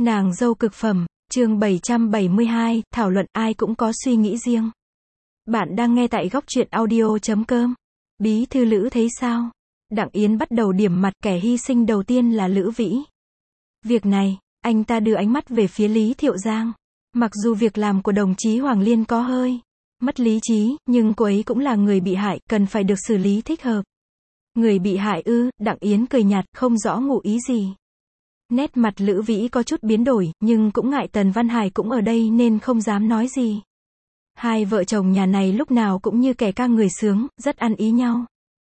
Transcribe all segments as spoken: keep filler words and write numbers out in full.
Nàng dâu cực phẩm, chương bảy trăm bảy mươi hai, thảo luận ai cũng có suy nghĩ riêng. Bạn đang nghe tại góc truyện audio chấm com. Bí thư Lữ thấy sao? Đặng Yến bắt đầu điểm mặt, kẻ hy sinh đầu tiên là Lữ Vĩ. Việc này, anh ta đưa ánh mắt về phía Lý Thiệu Giang. Mặc dù việc làm của đồng chí Hoàng Liên có hơi mất lý trí, nhưng cô ấy cũng là người bị hại, cần phải được xử lý thích hợp. Người bị hại ư? Đặng Yến cười nhạt, không rõ ngụ ý gì. Nét mặt Lữ Vĩ có chút biến đổi, nhưng cũng ngại Tần Văn Hải cũng ở đây nên không dám nói gì. Hai vợ chồng nhà này lúc nào cũng như kẻ ca người sướng, rất ăn ý nhau.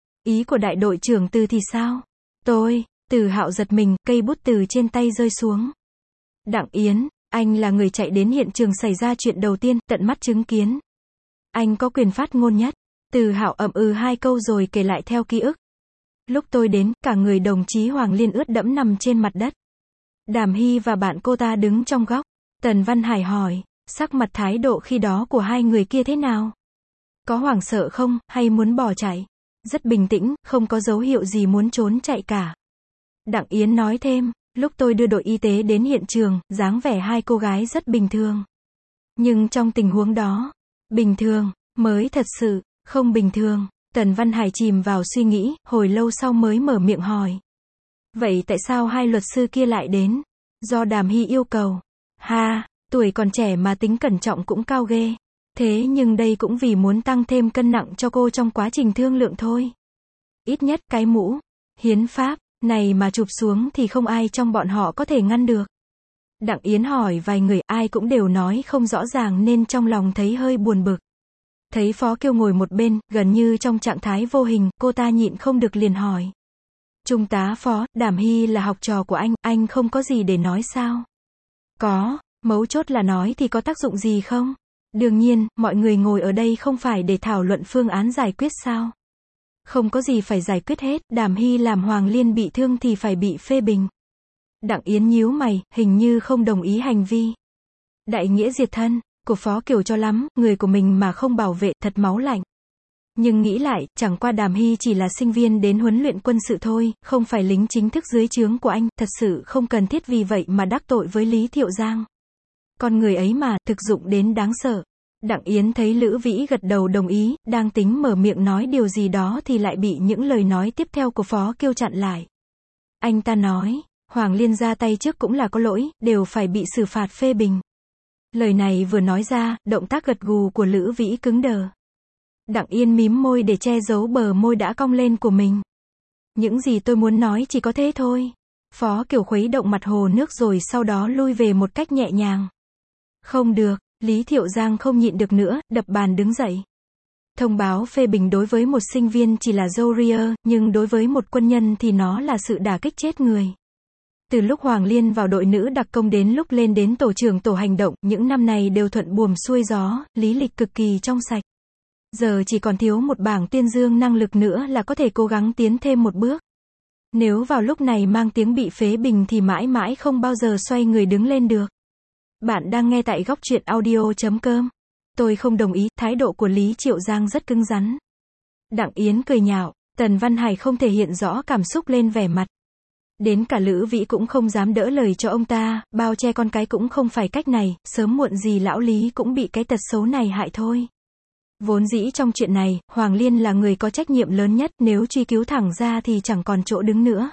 Ý của đại đội trưởng Từ thì sao? Tôi, Từ Hạo giật mình, cây bút từ trên tay rơi xuống. Đặng Yến, anh là người chạy đến hiện trường xảy ra chuyện đầu tiên, tận mắt chứng kiến. Anh có quyền phát ngôn nhất. Từ Hạo ậm ừ hai câu rồi kể lại theo ký ức. Lúc tôi đến, cả người đồng chí Hoàng Liên ướt đẫm nằm trên mặt đất. Đàm Hy và bạn cô ta đứng trong góc. Tần Văn Hải hỏi, sắc mặt thái độ khi đó của hai người kia thế nào? Có hoảng sợ không, hay muốn bỏ chạy? Rất bình tĩnh, không có dấu hiệu gì muốn trốn chạy cả. Đặng Yến nói thêm, lúc tôi đưa đội y tế đến hiện trường, dáng vẻ hai cô gái rất bình thường. Nhưng trong tình huống đó, bình thường, mới thật sự, không bình thường. Tần Văn Hải chìm vào suy nghĩ, hồi lâu sau mới mở miệng hỏi. Vậy tại sao hai luật sư kia lại đến? Do Đàm Hy yêu cầu. Ha, tuổi còn trẻ mà tính cẩn trọng cũng cao ghê. Thế nhưng đây cũng vì muốn tăng thêm cân nặng cho cô trong quá trình thương lượng thôi. Ít nhất cái mũ, hiến pháp, này mà chụp xuống thì không ai trong bọn họ có thể ngăn được. Đặng Yến hỏi vài người, ai cũng đều nói không rõ ràng nên trong lòng thấy hơi buồn bực. Thấy Phó Kiêu ngồi một bên, gần như trong trạng thái vô hình, cô ta nhịn không được liền hỏi. Trung tá Phó, Đàm Hy là học trò của anh, anh không có gì để nói sao? Có, mấu chốt là nói thì có tác dụng gì không? Đương nhiên, mọi người ngồi ở đây không phải để thảo luận phương án giải quyết sao? Không có gì phải giải quyết hết, Đàm Hy làm Hoàng Liên bị thương thì phải bị phê bình. Đặng Yến nhíu mày, hình như không đồng ý hành vi đại nghĩa diệt thân của Phó Kiều cho lắm, người của mình mà không bảo vệ, thật máu lạnh. Nhưng nghĩ lại, chẳng qua Đàm Hy chỉ là sinh viên đến huấn luyện quân sự thôi, không phải lính chính thức dưới trướng của anh, thật sự không cần thiết vì vậy mà đắc tội với Lý Thiệu Giang. Con người ấy mà, thực dụng đến đáng sợ. Đặng Yến thấy Lữ Vĩ gật đầu đồng ý, đang tính mở miệng nói điều gì đó thì lại bị những lời nói tiếp theo của Phó Kiêu chặn lại. Anh ta nói, Hoàng Liên ra tay trước cũng là có lỗi, đều phải bị xử phạt phê bình. Lời này vừa nói ra, động tác gật gù của Lữ Vĩ cứng đờ. Đặng Yên mím môi để che giấu bờ môi đã cong lên của mình. Những gì tôi muốn nói chỉ có thế thôi. Phó Kiều khuấy động mặt hồ nước rồi sau đó lui về một cách nhẹ nhàng. Không được, Lý Thiệu Giang không nhịn được nữa, đập bàn đứng dậy. Thông báo phê bình đối với một sinh viên chỉ là dâu ria, nhưng đối với một quân nhân thì nó là sự đả kích chết người. Từ lúc Hoàng Liên vào đội nữ đặc công đến lúc lên đến tổ trưởng tổ hành động, những năm này đều thuận buồm xuôi gió, lý lịch cực kỳ trong sạch. Giờ chỉ còn thiếu một bảng tuyên dương năng lực nữa là có thể cố gắng tiến thêm một bước. Nếu vào lúc này mang tiếng bị phế bình thì mãi mãi không bao giờ xoay người đứng lên được. Bạn đang nghe tại góc truyện audio chấm com. Tôi không đồng ý, thái độ của Lý Thiệu Giang rất cứng rắn. Đặng Yến cười nhạo, Tần Văn Hải không thể hiện rõ cảm xúc lên vẻ mặt. Đến cả Lữ Vĩ cũng không dám đỡ lời cho ông ta, bao che con cái cũng không phải cách này, sớm muộn gì lão Lý cũng bị cái tật xấu này hại thôi. Vốn dĩ trong chuyện này, Hoàng Liên là người có trách nhiệm lớn nhất, nếu truy cứu thẳng ra thì chẳng còn chỗ đứng nữa.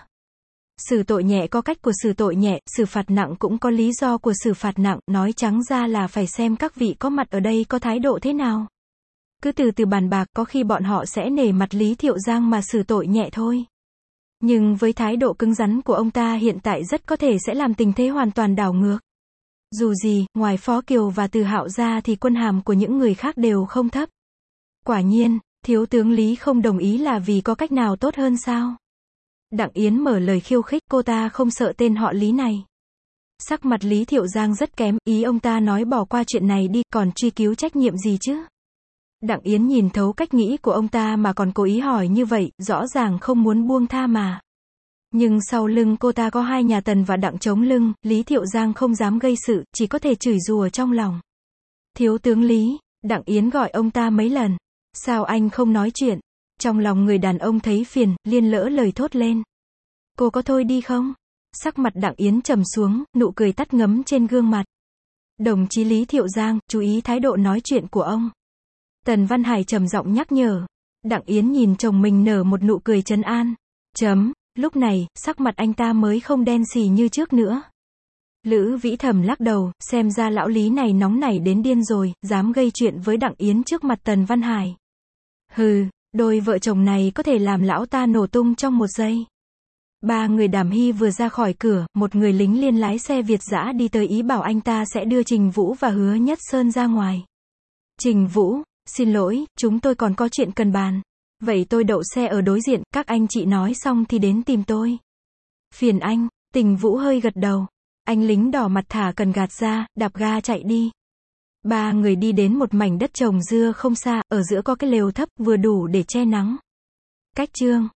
Xử tội nhẹ có cách của xử tội nhẹ, xử phạt nặng cũng có lý do của xử phạt nặng, nói trắng ra là phải xem các vị có mặt ở đây có thái độ thế nào. Cứ từ từ bàn bạc, có khi bọn họ sẽ nể mặt Lý Thiệu Giang mà xử tội nhẹ thôi. Nhưng với thái độ cứng rắn của ông ta hiện tại rất có thể sẽ làm tình thế hoàn toàn đảo ngược. Dù gì, ngoài Phó Kiều và Từ Hạo ra thì quân hàm của những người khác đều không thấp. Quả nhiên, thiếu tướng Lý không đồng ý là vì có cách nào tốt hơn sao? Đặng Yến mở lời khiêu khích, cô ta không sợ tên họ Lý này. Sắc mặt Lý Thiệu Giang rất kém, ý ông ta nói bỏ qua chuyện này đi, còn truy cứu trách nhiệm gì chứ? Đặng Yến nhìn thấu cách nghĩ của ông ta mà còn cố ý hỏi như vậy, rõ ràng không muốn buông tha mà. Nhưng sau lưng cô ta có hai nhà Tần và Đặng chống lưng, Lý Thiệu Giang không dám gây sự, chỉ có thể chửi rủa trong lòng. Thiếu tướng Lý, Đặng Yến gọi ông ta mấy lần. Sao anh không nói chuyện? Trong lòng người đàn ông thấy phiền, liên lỡ lời thốt lên. Cô có thôi đi không? Sắc mặt Đặng Yến trầm xuống, nụ cười tắt ngấm trên gương mặt. Đồng chí Lý Thiệu Giang, chú ý thái độ nói chuyện của ông. Tần Văn Hải trầm giọng nhắc nhở. Đặng Yến nhìn chồng mình nở một nụ cười trấn an. Chấm, lúc này, sắc mặt anh ta mới không đen xì như trước nữa. Lữ Vĩ thầm lắc đầu, xem ra lão Lý này nóng nảy đến điên rồi, dám gây chuyện với Đặng Yến trước mặt Tần Văn Hải. Hừ, đôi vợ chồng này có thể làm lão ta nổ tung trong một giây. Ba người Đàm Hy vừa ra khỏi cửa, một người lính liên lái xe Việt dã đi tới ý bảo anh ta sẽ đưa Trình Vũ và Hứa Nhất Sơn ra ngoài. Trình Vũ, xin lỗi, chúng tôi còn có chuyện cần bàn. Vậy tôi đậu xe ở đối diện, các anh chị nói xong thì đến tìm tôi. Phiền anh, Trình Vũ hơi gật đầu. Anh lính đỏ mặt thả cần gạt ra, đạp ga chạy đi. Ba người đi đến một mảnh đất trồng dưa không xa, ở giữa có cái lều thấp, vừa đủ để che nắng. Cách chương